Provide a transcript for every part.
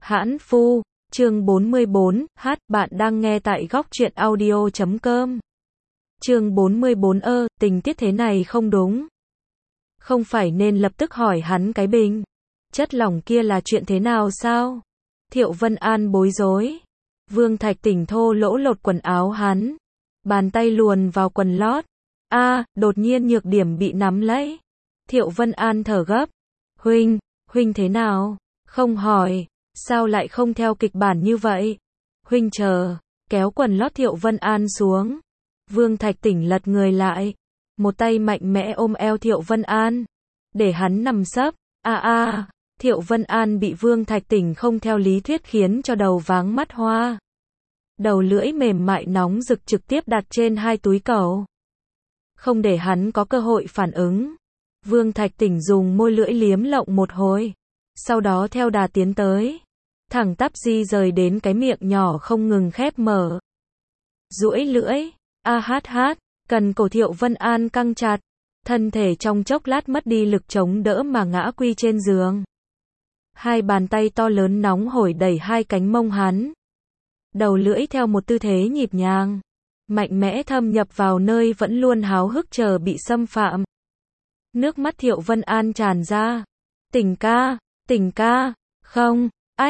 Hãn Phu, chương 44, bạn đang nghe tại góc truyện audio.com. Chương 44 tình tiết thế này không đúng. Không phải nên lập tức hỏi hắn cái bình chất lỏng kia là chuyện thế nào sao? Thiệu Vân An bối rối. Vương Thạch Tỉnh thô lỗ lột quần áo hắn. Bàn tay luồn vào quần lót. Đột nhiên nhược điểm bị nắm lấy. Thiệu Vân An thở gấp. Huynh thế nào? Không hỏi. Sao lại không theo kịch bản như vậy? Huynh chờ. Kéo quần lót Thiệu Vân An xuống. Vương Thạch Tỉnh lật người lại. Một tay mạnh mẽ ôm eo Thiệu Vân An. Để hắn nằm sấp. Thiệu Vân An bị Vương Thạch Tỉnh không theo lý thuyết khiến cho đầu váng mắt hoa. Đầu lưỡi mềm mại nóng rực trực tiếp đặt trên hai túi cậu. Không để hắn có cơ hội phản ứng. Vương Thạch Tỉnh dùng môi lưỡi liếm lộng một hồi. Sau đó theo đà tiến tới. Thẳng tắp di rời đến cái miệng nhỏ không ngừng khép mở. Duỗi lưỡi. Cần cổ Thiệu Vân An căng chặt. Thân thể trong chốc lát mất đi lực chống đỡ mà ngã quy trên giường. Hai bàn tay to lớn nóng hổi đẩy hai cánh mông hắn. Đầu lưỡi theo một tư thế nhịp nhàng. Mạnh mẽ thâm nhập vào nơi vẫn luôn háo hức chờ bị xâm phạm. Nước mắt Thiệu Vân An tràn ra. Tỉnh ca, không,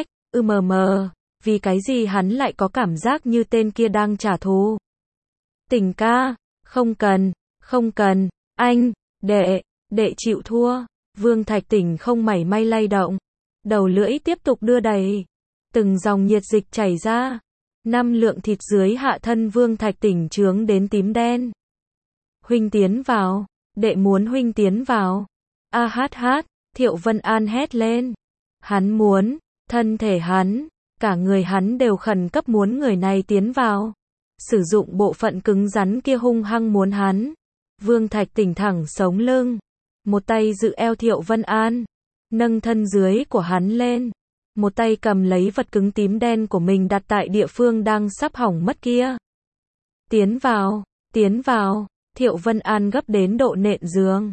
vì cái gì hắn lại có cảm giác như tên kia đang trả thù. Tỉnh ca, không cần, anh, đệ chịu thua. Vương Thạch Tỉnh không mảy may lay động. Đầu lưỡi tiếp tục đưa đẩy. Từng dòng nhiệt dịch chảy ra. 5 lượng thịt dưới hạ thân Vương Thạch Tỉnh chướng đến tím đen. Huynh tiến vào, đệ muốn huynh tiến vào. Thiệu Vân An hét lên. Hắn muốn, thân thể hắn, cả người hắn đều khẩn cấp muốn người này tiến vào. Sử dụng bộ phận cứng rắn kia hung hăng muốn hắn. Vương Thạch Tỉnh thẳng sống lưng. Một tay giữ eo Thiệu Vân An. Nâng thân dưới của hắn lên. Một tay cầm lấy vật cứng tím đen của mình đặt tại địa phương đang sắp hỏng mất kia. Tiến vào. Thiệu Vân An gấp đến độ nện giường.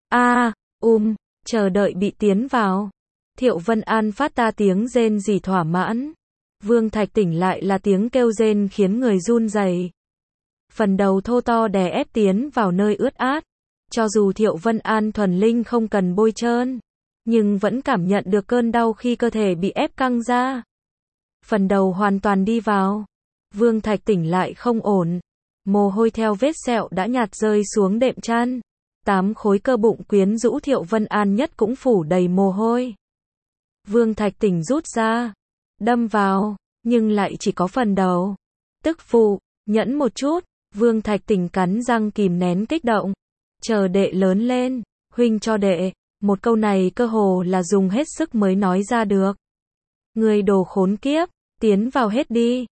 Chờ đợi bị tiến vào. Thiệu Vân An phát ra tiếng rên rỉ thỏa mãn. Vương Thạch Tỉnh lại là tiếng kêu rên khiến người run rẩy. Phần đầu thô to đè ép tiến vào nơi ướt át. Cho dù Thiệu Vân An thuần linh không cần bôi trơn, nhưng vẫn cảm nhận được cơn đau khi cơ thể bị ép căng ra. Phần đầu hoàn toàn đi vào. Vương Thạch Tỉnh lại không ổn. Mồ hôi theo vết sẹo đã nhạt rơi xuống đệm chăn. 8 khối cơ bụng quyến rũ Thiệu Vân An nhất cũng phủ đầy mồ hôi. Vương Thạch Tỉnh rút ra. Đâm vào. Nhưng lại chỉ có phần đầu. Tức phụ, nhẫn một chút. Vương Thạch Tỉnh cắn răng kìm nén kích động. Chờ đệ lớn lên. Huynh cho đệ. Một câu này cơ hồ là dùng hết sức mới nói ra được. Người đồ khốn kiếp. Tiến vào hết đi.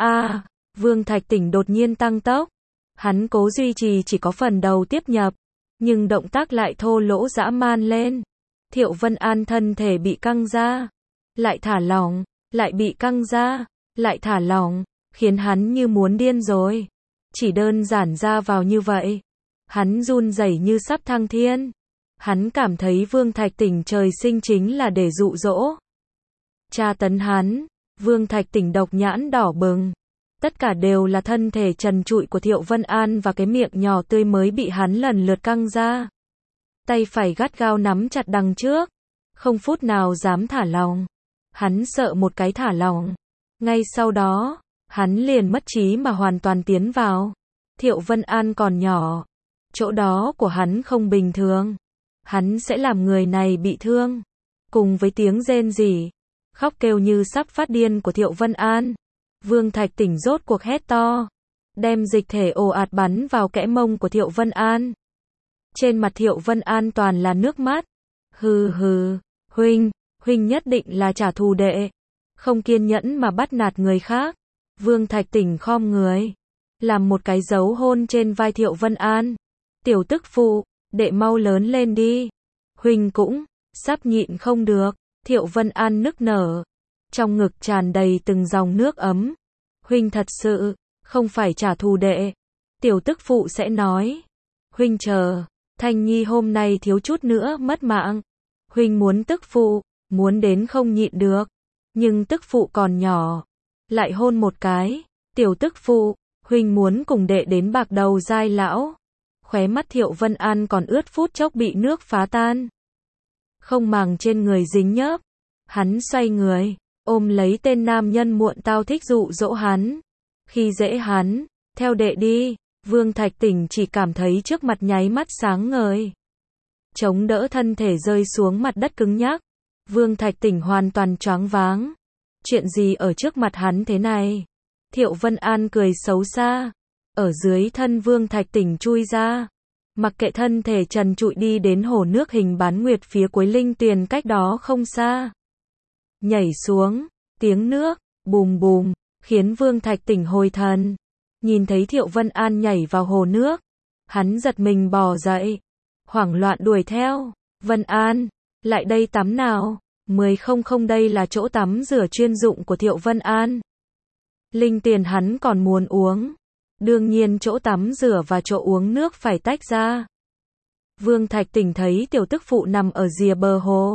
Vương Thạch Tỉnh đột nhiên tăng tốc. Hắn cố duy trì chỉ có phần đầu tiếp nhập. Nhưng động tác lại thô lỗ dã man lên. Thiệu Vân An thân thể bị căng ra. Lại thả lỏng. Lại bị căng ra. Lại thả lỏng. Khiến hắn như muốn điên rồi. Chỉ đơn giản ra vào như vậy. Hắn run rẩy như sắp thăng thiên. Hắn cảm thấy Vương Thạch Tỉnh trời sinh chính là để dụ dỗ. Tra tấn hắn. Vương Thạch Tỉnh độc nhãn đỏ bừng. Tất cả đều là thân thể trần trụi của Thiệu Vân An và cái miệng nhỏ tươi mới bị hắn lần lượt căng ra. Tay phải gắt gao nắm chặt đằng trước. Không phút nào dám thả lỏng. Hắn sợ một cái thả lỏng. Ngay sau đó, hắn liền mất trí mà hoàn toàn tiến vào. Thiệu Vân An còn nhỏ. Chỗ đó của hắn không bình thường. Hắn sẽ làm người này bị thương. Cùng với tiếng rên rỉ, khóc kêu như sắp phát điên của Thiệu Vân An. Vương Thạch Tỉnh rốt cuộc hét to. Đem dịch thể ồ ạt bắn vào kẽ mông của Thiệu Vân An. Trên mặt Thiệu Vân An toàn là nước mắt. Huynh nhất định là trả thù đệ. Không kiên nhẫn mà bắt nạt người khác. Vương Thạch Tỉnh khom người. Làm một cái dấu hôn trên vai Thiệu Vân An. Tiểu tức phụ, đệ mau lớn lên đi. Huynh cũng, sắp nhịn không được. Thiệu Vân An nức nở. Trong ngực tràn đầy từng dòng nước ấm. Huynh thật sự, không phải trả thù đệ. Tiểu tức phụ sẽ nói. Huynh chờ, Thanh Nhi hôm nay thiếu chút nữa mất mạng. Huynh muốn tức phụ, muốn đến không nhịn được. Nhưng tức phụ còn nhỏ, lại hôn một cái. Tiểu tức phụ, huynh muốn cùng đệ đến bạc đầu giai lão. Khóe mắt Thiệu Vân An còn ướt phút chốc bị nước phá tan. Không màng trên người dính nhớp. Hắn xoay người, ôm lấy tên nam nhân muộn tao thích dụ dỗ hắn. Khi dễ hắn, theo đệ đi. Vương Thạch Tỉnh chỉ cảm thấy trước mặt nháy mắt sáng ngời. Chống đỡ thân thể rơi xuống mặt đất cứng nhắc. Vương Thạch Tỉnh hoàn toàn choáng váng. Chuyện gì ở trước mặt hắn thế này? Thiệu Vân An cười xấu xa. Ở dưới thân Vương Thạch Tỉnh chui ra. Mặc kệ thân thể trần trụi đi đến hồ nước hình bán nguyệt phía cuối linh tuyền cách đó không xa. Nhảy xuống, tiếng nước, bùm bùm, khiến Vương Thạch Tỉnh hồi thần. Nhìn thấy Thiệu Vân An nhảy vào hồ nước. Hắn giật mình bò dậy. Hoảng loạn đuổi theo. Vân An, lại đây tắm nào. 1000 đây là chỗ tắm rửa chuyên dụng của Thiệu Vân An. Linh tiền hắn còn muốn uống. Đương nhiên chỗ tắm rửa và chỗ uống nước phải tách ra. Vương Thạch Tỉnh thấy tiểu tức phụ nằm ở rìa bờ hồ.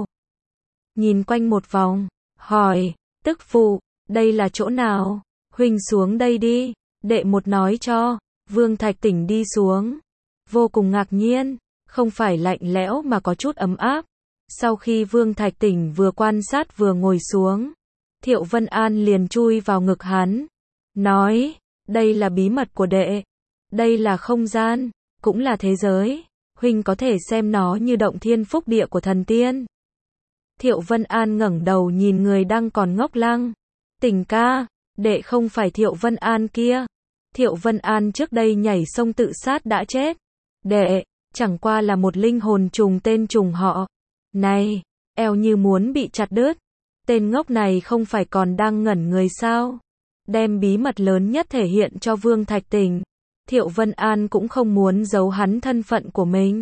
Nhìn quanh một vòng, hỏi, tức phụ, đây là chỗ nào? Huynh xuống đây đi, đệ một nói cho. Vương Thạch Tỉnh đi xuống. Vô cùng ngạc nhiên, không phải lạnh lẽo mà có chút ấm áp. Sau khi Vương Thạch Tỉnh vừa quan sát vừa ngồi xuống, Thiệu Vân An liền chui vào ngực hắn. Nói, đây là bí mật của đệ. Đây là không gian, cũng là thế giới. Huynh có thể xem nó như động thiên phúc địa của thần tiên. Thiệu Vân An ngẩng đầu nhìn người đang còn ngốc lăng. Tỉnh ca, đệ không phải Thiệu Vân An kia. Thiệu Vân An trước đây nhảy sông tự sát đã chết. Đệ, chẳng qua là một linh hồn trùng tên trùng họ. Này, eo như muốn bị chặt đứt. Tên ngốc này không phải còn đang ngẩn người sao? Đem bí mật lớn nhất thể hiện cho Vương Thạch Tỉnh. Thiệu Vân An cũng không muốn giấu hắn thân phận của mình.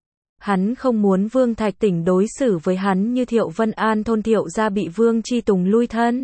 Hắn không muốn Vương Thạch Tỉnh đối xử với hắn như Thiệu Vân An thôn Thiệu gia bị Vương Chi Tùng lui thân.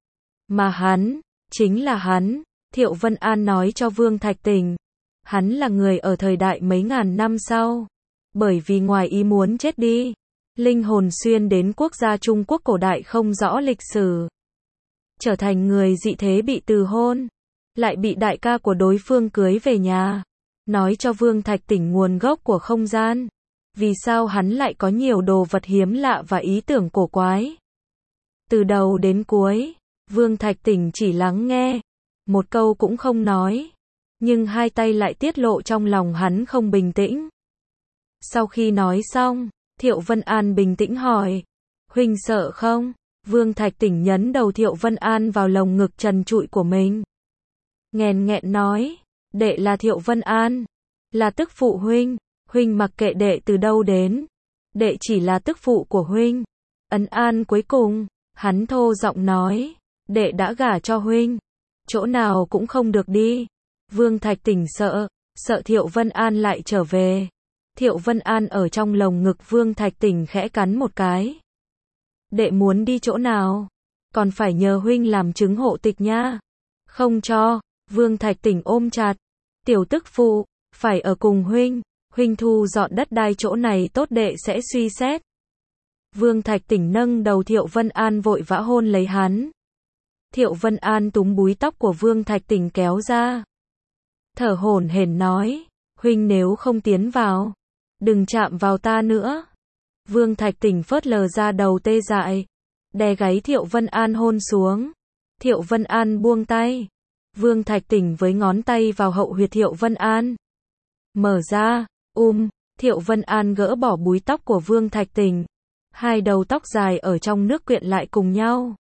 Mà hắn, chính là hắn. Thiệu Vân An nói cho Vương Thạch Tỉnh. Hắn là người ở thời đại mấy ngàn năm sau. Bởi vì ngoài ý muốn chết đi. Linh hồn xuyên đến quốc gia Trung Quốc cổ đại không rõ lịch sử. Trở thành người dị thế bị từ hôn. Lại bị đại ca của đối phương cưới về nhà. Nói cho Vương Thạch Tỉnh nguồn gốc của không gian. Vì sao hắn lại có nhiều đồ vật hiếm lạ và ý tưởng cổ quái. Từ đầu đến cuối, Vương Thạch Tỉnh chỉ lắng nghe. Một câu cũng không nói. Nhưng hai tay lại tiết lộ trong lòng hắn không bình tĩnh. Sau khi nói xong, Thiệu Vân An bình tĩnh hỏi. Huynh sợ không? Vương Thạch Tỉnh nhấn đầu Thiệu Vân An vào lồng ngực trần trụi của mình. Nghẹn nghẹn nói. Đệ là Thiệu Vân An. Là tức phụ huynh. Huynh mặc kệ đệ từ đâu đến. Đệ chỉ là tức phụ của huynh. Ấn an cuối cùng, hắn thô giọng nói. Đệ đã gả cho huynh. Chỗ nào cũng không được đi. Vương Thạch Tỉnh sợ Thiệu Vân An lại trở về. Thiệu Vân An ở trong lồng ngực Vương Thạch Tỉnh khẽ cắn một cái. Đệ muốn đi chỗ nào? Còn phải nhờ huynh làm chứng hộ tịch nha. Không cho. Vương Thạch Tỉnh ôm chặt. Tiểu tức phụ, phải ở cùng huynh. Huynh thu dọn đất đai chỗ này tốt đệ sẽ suy xét. Vương Thạch Tỉnh nâng đầu Thiệu Vân An vội vã hôn lấy hắn. Thiệu Vân An túm búi tóc của Vương Thạch Tỉnh kéo ra. Thở hổn hển nói. Huynh nếu không tiến vào, đừng chạm vào ta nữa. Vương Thạch Tỉnh phớt lờ ra đầu tê dại. Đè gáy Thiệu Vân An hôn xuống. Thiệu Vân An buông tay. Vương Thạch Tỉnh với ngón tay vào hậu huyệt Thiệu Vân An. Mở ra, Thiệu Vân An gỡ bỏ búi tóc của Vương Thạch Tỉnh. Hai đầu tóc dài ở trong nước quyện lại cùng nhau.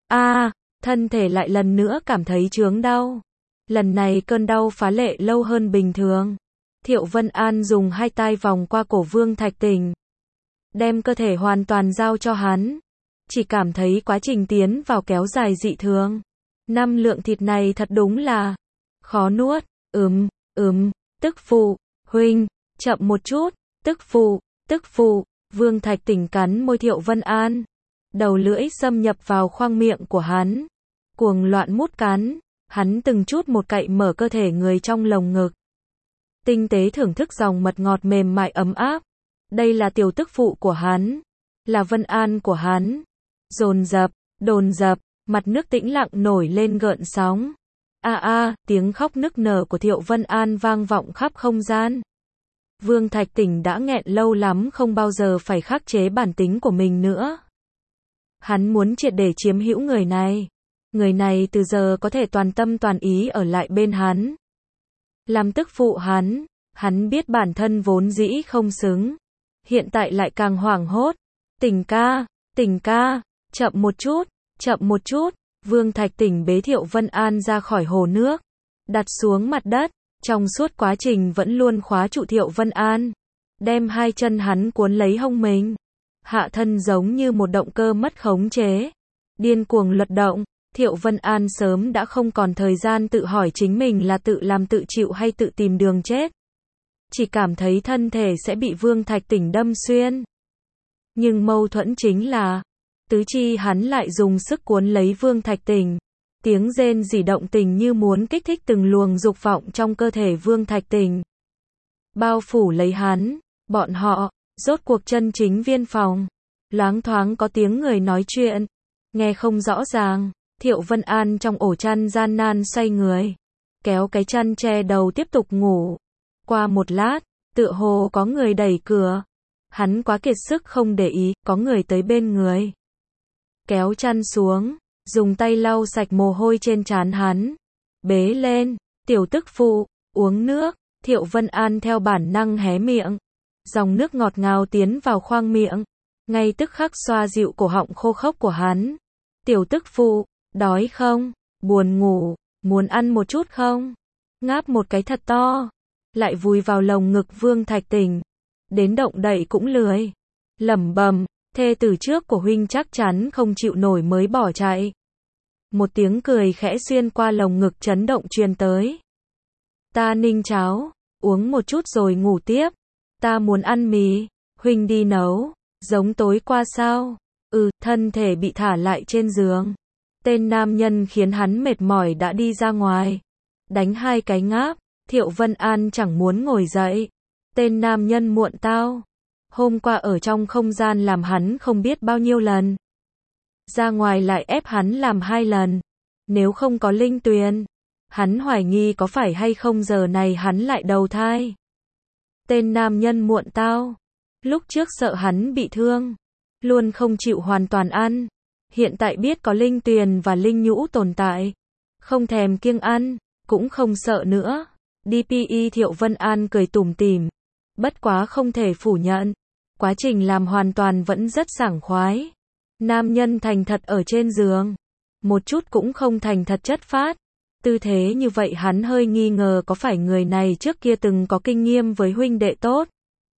Thân thể lại lần nữa cảm thấy chướng đau. Lần này cơn đau phá lệ lâu hơn bình thường. Thiệu Vân An dùng hai tay vòng qua cổ Vương Thạch Tỉnh. Đem cơ thể hoàn toàn giao cho hắn. Chỉ cảm thấy quá trình tiến vào kéo dài dị thường. 5 lượng thịt này thật đúng là khó nuốt. Tức phụ, huynh, chậm một chút. Tức phụ, Vương Thạch Tỉnh cắn môi Thiệu Vân An. Đầu lưỡi xâm nhập vào khoang miệng của hắn. Cuồng loạn mút cắn. Hắn từng chút một cậy mở cơ thể người trong lồng ngực. Tinh tế thưởng thức dòng mật ngọt mềm mại ấm áp. Đây là tiểu tức phụ của hắn. Là Vân An của hắn. Dồn dập, Đồn dập, mặt nước tĩnh lặng nổi lên gợn sóng. Tiếng khóc nức nở của Thiệu Vân An vang vọng khắp không gian. Vương Thạch Tỉnh đã nghẹn lâu lắm không bao giờ phải khắc chế bản tính của mình nữa. Hắn muốn triệt để chiếm hữu người này. Người này từ giờ có thể toàn tâm toàn ý ở lại bên hắn. Làm tức phụ hắn biết bản thân vốn dĩ không xứng. Hiện tại lại càng hoảng hốt. Tỉnh ca, chậm một chút. Vương Thạch Tỉnh bế Thiệu Vân An ra khỏi hồ nước, đặt xuống mặt đất, trong suốt quá trình vẫn luôn khóa trụ Thiệu Vân An, đem hai chân hắn cuốn lấy hông mình, hạ thân giống như một động cơ mất khống chế, điên cuồng luật động. Thiệu Vân An sớm đã không còn thời gian tự hỏi chính mình là tự làm tự chịu hay tự tìm đường chết, chỉ cảm thấy thân thể sẽ bị Vương Thạch Tỉnh đâm xuyên. Nhưng mâu thuẫn chính là tứ chi hắn lại dùng sức cuốn lấy Vương Thạch Tỉnh. Tiếng rên rỉ động tình như muốn kích thích từng luồng dục vọng trong cơ thể Vương Thạch Tỉnh. Bao phủ lấy hắn, bọn họ, rốt cuộc chân chính viên phòng. Loáng thoáng có tiếng người nói chuyện, nghe không rõ ràng. Thiệu Vân An trong ổ chăn gian nan xoay người, kéo cái chăn che đầu tiếp tục ngủ. Qua một lát, tựa hồ có người đẩy cửa. Hắn quá kiệt sức không để ý, có người tới bên người. Kéo chăn xuống, dùng tay lau sạch mồ hôi trên trán hắn. Bế lên, tiểu tức phụ, uống nước. Thiệu Vân An theo bản năng hé miệng. Dòng nước ngọt ngào tiến vào khoang miệng, ngay tức khắc xoa dịu cổ họng khô khốc của hắn. Tiểu tức phụ, đói không? Buồn ngủ, muốn ăn một chút không? Ngáp một cái thật to, lại vùi vào lồng ngực Vương Thạch Tỉnh. Đến động đậy cũng lười. Lẩm bẩm, thê tử trước của huynh chắc chắn không chịu nổi mới bỏ chạy. Một tiếng cười khẽ xuyên qua lồng ngực chấn động truyền tới. Ta ninh cháo, uống một chút rồi ngủ tiếp. Ta muốn ăn mì, huynh đi nấu, giống tối qua sao? Thân thể bị thả lại trên giường. Tên nam nhân khiến hắn mệt mỏi đã đi ra ngoài. Đánh hai cái ngáp, Thiệu Vân An chẳng muốn ngồi dậy. Tên nam nhân muộn tao. Hôm qua ở trong không gian làm hắn không biết bao nhiêu lần. Ra ngoài lại ép hắn làm 2 lần. Nếu không có linh tuyền, hắn hoài nghi có phải hay không giờ này hắn lại đầu thai. Tên nam nhân muộn tao. Lúc trước sợ hắn bị thương, luôn không chịu hoàn toàn ăn. Hiện tại biết có linh tuyền và linh nhũ tồn tại, không thèm kiêng ăn, cũng không sợ nữa. DPI Thiệu Vân An cười tủm tỉm. Bất quá không thể phủ nhận, quá trình làm hoàn toàn vẫn rất sảng khoái. Nam nhân thành thật ở trên giường, một chút cũng không thành thật chất phác. Tư thế như vậy hắn hơi nghi ngờ có phải người này trước kia từng có kinh nghiệm với huynh đệ tốt.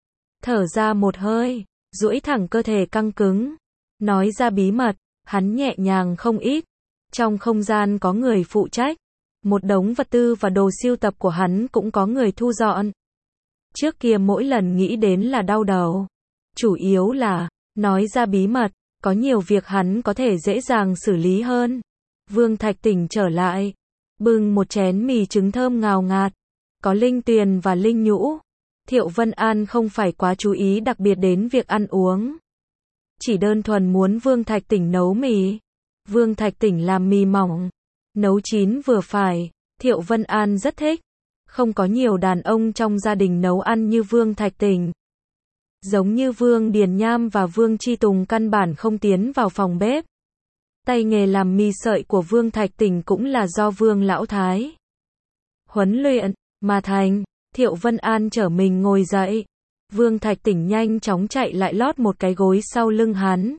Thở ra một hơi, duỗi thẳng cơ thể căng cứng, nói ra bí mật, hắn nhẹ nhàng không ít. Trong không gian có người phụ trách, một đống vật tư và đồ sưu tập của hắn cũng có người thu dọn. Trước kia mỗi lần nghĩ đến là đau đầu, chủ yếu là, nói ra bí mật, có nhiều việc hắn có thể dễ dàng xử lý hơn. Vương Thạch Tỉnh trở lại, bưng một chén mì trứng thơm ngào ngạt, có linh tuyền và linh nhũ. Thiệu Vân An không phải quá chú ý đặc biệt đến việc ăn uống, chỉ đơn thuần muốn Vương Thạch Tỉnh nấu mì. Vương Thạch Tỉnh làm mì mỏng, nấu chín vừa phải, Thiệu Vân An rất thích. Không có nhiều đàn ông trong gia đình nấu ăn như Vương Thạch Tỉnh. Giống như Vương Điền Nham và Vương Chi Tùng căn bản không tiến vào phòng bếp. Tay nghề làm mì sợi của Vương Thạch Tỉnh cũng là do Vương Lão Thái huấn luyện mà thành. Thiệu Vân An trở mình ngồi dậy. Vương Thạch Tỉnh nhanh chóng chạy lại lót một cái gối sau lưng hắn.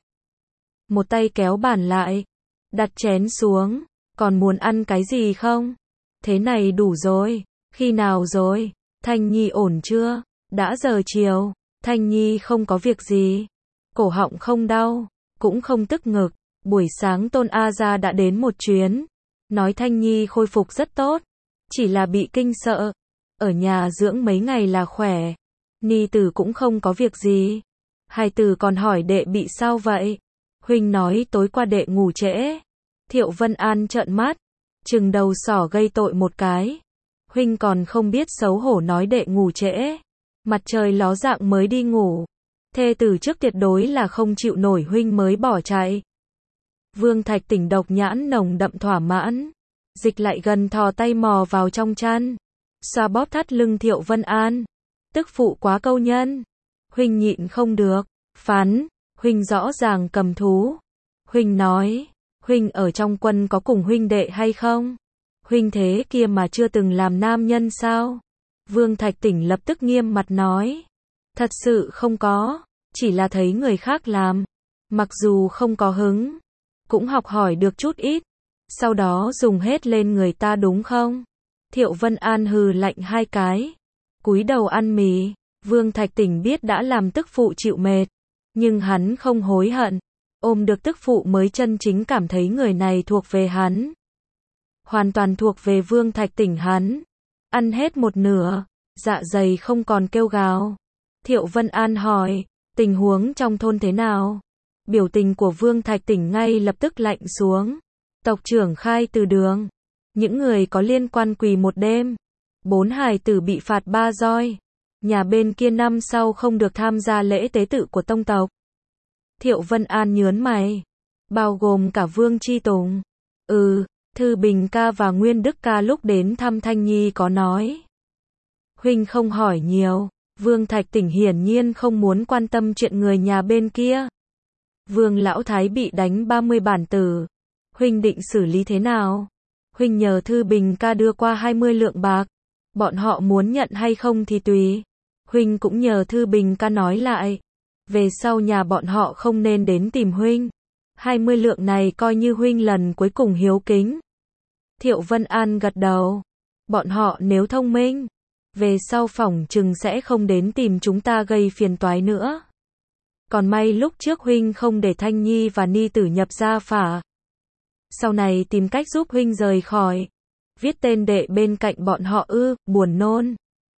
Một tay kéo bàn lại, đặt chén xuống. Còn muốn ăn cái gì không? Thế này đủ rồi. Khi nào rồi? Thanh Nhi ổn chưa? Đã giờ chiều. Thanh Nhi không có việc gì. Cổ họng không đau, cũng không tức ngực. Buổi sáng Tôn A Gia đã đến một chuyến, nói Thanh Nhi khôi phục rất tốt, chỉ là bị kinh sợ. Ở nhà dưỡng mấy ngày là khỏe. Ni tử cũng không có việc gì. Hai tử còn hỏi đệ bị sao vậy? Huynh nói tối qua đệ ngủ trễ. Thiệu Vân An trợn mắt, chừng đầu sỏ gây tội một cái. Huynh còn không biết xấu hổ nói đệ ngủ trễ. Mặt trời ló dạng mới đi ngủ. Thê tử trước tuyệt đối là không chịu nổi huynh mới bỏ chạy. Vương Thạch Tỉnh độc nhãn nồng đậm thỏa mãn. Dịch lại gần thò tay mò vào trong chăn. Xoa bóp thắt lưng Thiệu Vân An. Tức phụ quá câu nhân. Huynh nhịn không được. Phán, huynh rõ ràng cầm thú. Huynh nói, huynh ở trong quân có cùng huynh đệ hay không? Huynh thế kia mà chưa từng làm nam nhân sao? Vương Thạch Tỉnh lập tức nghiêm mặt nói. Thật sự không có, chỉ là thấy người khác làm. Mặc dù không có hứng, cũng học hỏi được chút ít. Sau đó dùng hết lên người ta đúng không? Thiệu Vân An hừ lạnh hai cái. Cúi đầu ăn mì. Vương Thạch Tỉnh biết đã làm tức phụ chịu mệt. Nhưng hắn không hối hận. Ôm được tức phụ mới chân chính cảm thấy người này thuộc về hắn. Hoàn toàn thuộc về Vương Thạch Tỉnh hắn. Ăn hết một nửa, dạ dày không còn kêu gào. Thiệu Vân An hỏi, tình huống trong thôn thế nào? Biểu tình của Vương Thạch Tỉnh ngay lập tức lạnh xuống. Tộc trưởng khai từ đường. Những người có liên quan quỳ một đêm. 4 hài tử bị phạt 3 roi. Nhà bên kia năm sau không được tham gia lễ tế tự của tông tộc. Thiệu Vân An nhớn mày. Bao gồm cả Vương Chi Tùng. Thư Bình ca và Nguyên Đức ca lúc đến thăm Thanh Nhi có nói. Huynh không hỏi nhiều. Vương Thạch Tỉnh hiển nhiên không muốn quan tâm chuyện người nhà bên kia. Vương Lão Thái bị đánh 30 bản tử. Huynh định xử lý thế nào? Huynh nhờ Thư Bình ca đưa qua 20 lượng bạc. Bọn họ muốn nhận hay không thì tùy. Huynh cũng nhờ Thư Bình ca nói lại. Về sau nhà bọn họ không nên đến tìm huynh. 20 lượng này coi như huynh lần cuối cùng hiếu kính. Thiệu Vân An gật đầu. Bọn họ nếu thông minh, về sau phỏng chừng sẽ không đến tìm chúng ta gây phiền toái nữa. Còn may lúc trước huynh không để Thanh Nhi và Ni Tử nhập gia phả. Sau này tìm cách giúp huynh rời khỏi. Viết tên đệ bên cạnh bọn họ buồn nôn.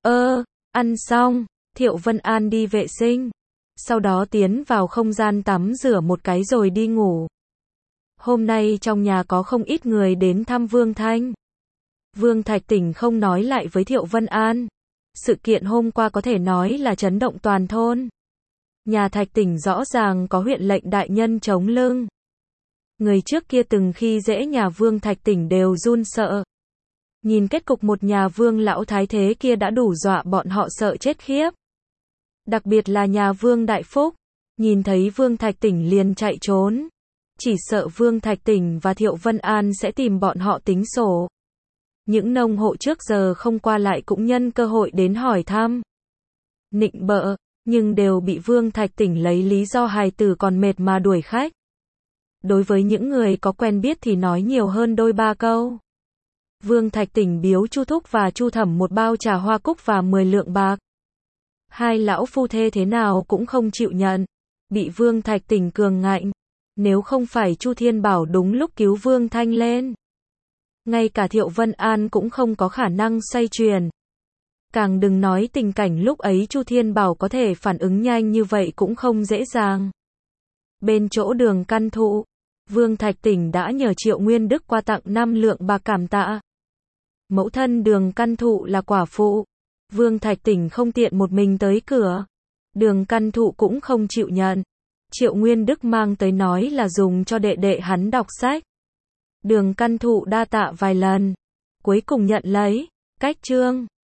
Ăn xong, Thiệu Vân An đi vệ sinh. Sau đó tiến vào không gian tắm rửa một cái rồi đi ngủ. Hôm nay trong nhà có không ít người đến thăm Vương Thanh. Vương Thạch Tỉnh không nói lại với Thiệu Vân An. Sự kiện hôm qua có thể nói là chấn động toàn thôn. Nhà Thạch Tỉnh rõ ràng có huyện lệnh đại nhân chống lưng. Người trước kia từng khi dễ nhà Vương Thạch Tỉnh đều run sợ. Nhìn kết cục một nhà Vương Lão Thái thế kia đã đủ dọa bọn họ sợ chết khiếp. Đặc biệt là nhà Vương Đại Phúc. Nhìn thấy Vương Thạch Tỉnh liền chạy trốn. Chỉ sợ Vương Thạch Tỉnh và Thiệu Vân An sẽ tìm bọn họ tính sổ. Những nông hộ trước giờ không qua lại cũng nhân cơ hội đến hỏi thăm. Nịnh bợ, nhưng đều bị Vương Thạch Tỉnh lấy lý do hài tử còn mệt mà đuổi khách. Đối với những người có quen biết thì nói nhiều hơn đôi ba câu. Vương Thạch Tỉnh biếu Chu Thúc và Chu Thẩm một bao trà hoa cúc và 10 lượng bạc. Hai lão phu thê thế nào cũng không chịu nhận. Bị Vương Thạch Tỉnh cường ngạnh. Nếu không phải Chu Thiên Bảo đúng lúc cứu Vương Thanh lên. Ngay cả Thiệu Vân An cũng không có khả năng xoay chuyển. Càng đừng nói tình cảnh lúc ấy Chu Thiên Bảo có thể phản ứng nhanh như vậy cũng không dễ dàng. Bên chỗ Đường Căn Thụ, Vương Thạch Tỉnh đã nhờ Triệu Nguyên Đức qua tặng 5 lượng bạc cảm tạ. Mẫu thân Đường Căn Thụ là quả phụ. Vương Thạch Tỉnh không tiện một mình tới cửa. Đường Căn Thụ cũng không chịu nhận. Triệu Nguyên Đức mang tới nói là dùng cho đệ đệ hắn đọc sách. Đường Căn Thụ đa tạ vài lần. Cuối cùng nhận lấy. Cách chương